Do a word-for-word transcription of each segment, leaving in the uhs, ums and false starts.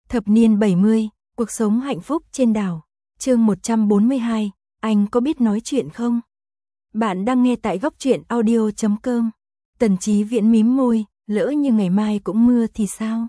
Thập niên bảy mươi, cuộc sống hạnh phúc trên đảo. Chương một trăm bốn mươi hai, anh có biết nói chuyện không? Bạn đang nghe tại góc truyện audio chấm com. Tần Chí Viễn mím môi, lỡ như ngày mai cũng mưa thì sao?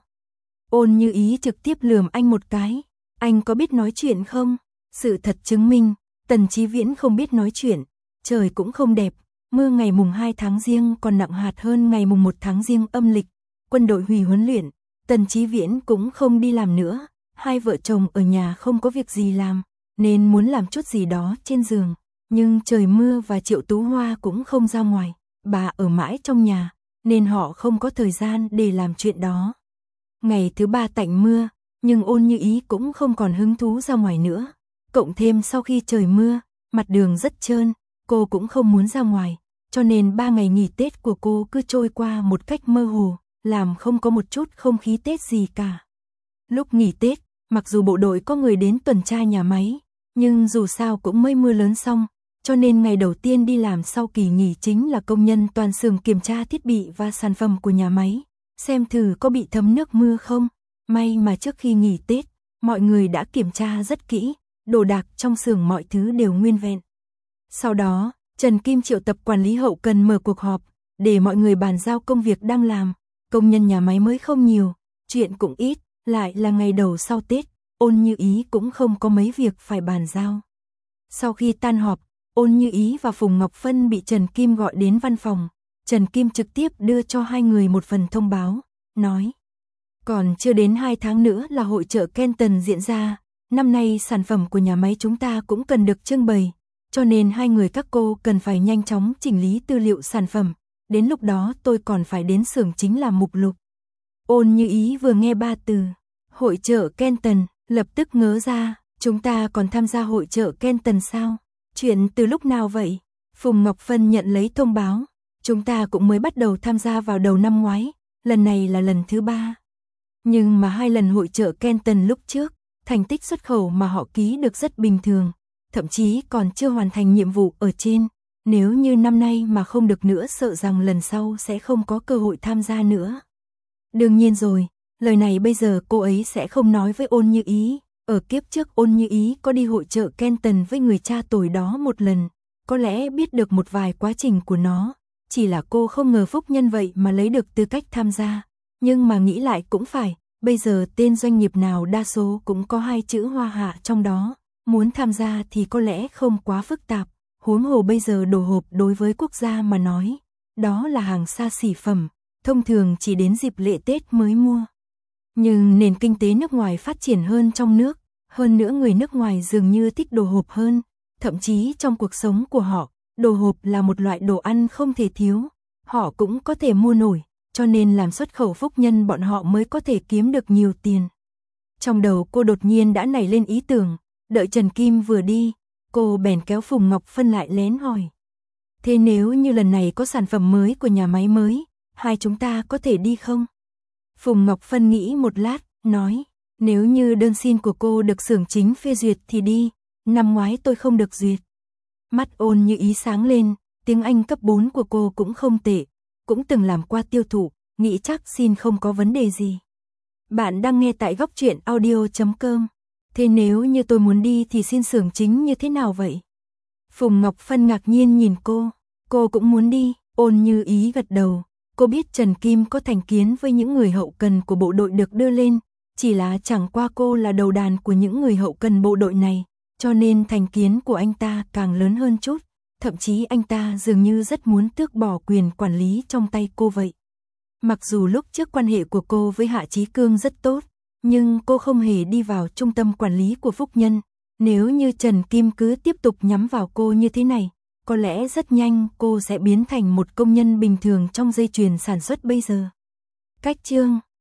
Ôn Như Ý trực tiếp lườm anh một cái. Anh có biết nói chuyện không? Sự thật chứng minh, Tần Chí Viễn không biết nói chuyện. Trời cũng không đẹp, mưa ngày mùng hai tháng Giêng còn nặng hạt hơn ngày mùng một tháng Giêng âm lịch. Quân đội hủy huấn luyện, Tần Chí Viễn cũng không đi làm nữa. Hai vợ chồng ở nhà không có việc gì làm, nên muốn làm chút gì đó trên giường. Nhưng trời mưa và Triệu Tú Hoa cũng không ra ngoài, bà ở mãi trong nhà, nên họ không có thời gian để làm chuyện đó. Ngày thứ ba tạnh mưa, nhưng Ôn Như Ý cũng không còn hứng thú ra ngoài nữa. Cộng thêm sau khi trời mưa, mặt đường rất trơn, cô cũng không muốn ra ngoài, cho nên ba ngày nghỉ Tết của cô cứ trôi qua một cách mơ hồ, làm không có một chút không khí Tết gì cả. Lúc nghỉ Tết, mặc dù bộ đội có người đến tuần tra nhà máy, nhưng dù sao cũng mới mưa lớn xong, cho nên ngày đầu tiên đi làm sau kỳ nghỉ chính là công nhân toàn xưởng kiểm tra thiết bị và sản phẩm của nhà máy, xem thử có bị thấm nước mưa không. May mà trước khi nghỉ Tết, mọi người đã kiểm tra rất kỹ, đồ đạc trong xưởng mọi thứ đều nguyên vẹn. Sau đó, Trần Kim triệu tập quản lý hậu cần mở cuộc họp, để mọi người bàn giao công việc đang làm. Công nhân nhà máy mới không nhiều, chuyện cũng ít, lại là ngày đầu sau Tết, Ôn Như Ý cũng không có mấy việc phải bàn giao. Sau khi tan họp, Ôn Như Ý và Phùng Ngọc Phân bị Trần Kim gọi đến văn phòng. Trần Kim trực tiếp đưa cho hai người một phần thông báo, nói: còn chưa đến hai tháng nữa là hội chợ Kenton diễn ra, năm nay sản phẩm của nhà máy chúng ta cũng cần được trưng bày, cho nên hai người các cô cần phải nhanh chóng chỉnh lý tư liệu sản phẩm, đến lúc đó tôi còn phải đến xưởng chính làm mục lục. Ôn Như Ý vừa nghe ba từ hội chợ Kenton, lập tức ngớ ra, chúng ta còn tham gia hội chợ Kenton sao? Chuyện từ lúc nào vậy? Phùng Ngọc Phân nhận lấy thông báo, chúng ta cũng mới bắt đầu tham gia vào đầu năm ngoái, lần này là lần thứ ba. Nhưng mà hai lần hội chợ Kenton lúc trước, thành tích xuất khẩu mà họ ký được rất bình thường, thậm chí còn chưa hoàn thành nhiệm vụ ở trên. Nếu như năm nay mà không được nữa sợ rằng lần sau sẽ không có cơ hội tham gia nữa. Đương nhiên rồi, lời này bây giờ cô ấy sẽ không nói với Ôn Như Ý. Ở kiếp trước Ôn Như Ý có đi hội chợ Kenton với người cha tuổi đó một lần, có lẽ biết được một vài quá trình của nó. Chỉ là cô không ngờ phúc nhân vậy mà lấy được tư cách tham gia. Nhưng mà nghĩ lại cũng phải, bây giờ tên doanh nghiệp nào đa số cũng có hai chữ Hoa Hạ trong đó. Muốn tham gia thì có lẽ không quá phức tạp. Huống hồ bây giờ đồ hộp đối với quốc gia mà nói, đó là hàng xa xỉ phẩm, thông thường chỉ đến dịp lễ Tết mới mua. Nhưng nền kinh tế nước ngoài phát triển hơn trong nước, hơn nữa người nước ngoài dường như thích đồ hộp hơn, thậm chí trong cuộc sống của họ, đồ hộp là một loại đồ ăn không thể thiếu, họ cũng có thể mua nổi, cho nên làm xuất khẩu phúc nhân bọn họ mới có thể kiếm được nhiều tiền. Trong đầu cô đột nhiên đã nảy lên ý tưởng, đợi Trần Kim vừa đi, cô bèn kéo Phùng Ngọc Phân lại lén hỏi: thế nếu như lần này có sản phẩm mới của nhà máy mới, hai chúng ta có thể đi không? Phùng Ngọc Phân nghĩ một lát, nói: nếu như đơn xin của cô được xưởng chính phê duyệt thì đi, năm ngoái tôi không được duyệt. Mắt Ôn Như Ý sáng lên, tiếng Anh cấp bốn của cô cũng không tệ, cũng từng làm qua tiêu thụ, nghĩ chắc xin không có vấn đề gì. Bạn đang nghe tại góc truyện audio chấm com. Thế nếu như tôi muốn đi thì xin xưởng chính như thế nào vậy? Phùng Ngọc Phân ngạc nhiên nhìn cô, cô cũng muốn đi. Ôn Như Ý gật đầu, cô biết Trần Kim có thành kiến với những người hậu cần của bộ đội được đưa lên, chỉ là chẳng qua cô là đầu đàn của những người hậu cần bộ đội này, cho nên thành kiến của anh ta càng lớn hơn chút, thậm chí anh ta dường như rất muốn tước bỏ quyền quản lý trong tay cô vậy. Mặc dù lúc trước quan hệ của cô với Hạ Chí Cương rất tốt, nhưng cô không hề đi vào trung tâm quản lý của phúc nhân. Nếu như Trần Kim cứ tiếp tục nhắm vào cô như thế này, có lẽ rất nhanh cô sẽ biến thành một công nhân bình thường trong dây chuyền sản xuất bây giờ. Cách chương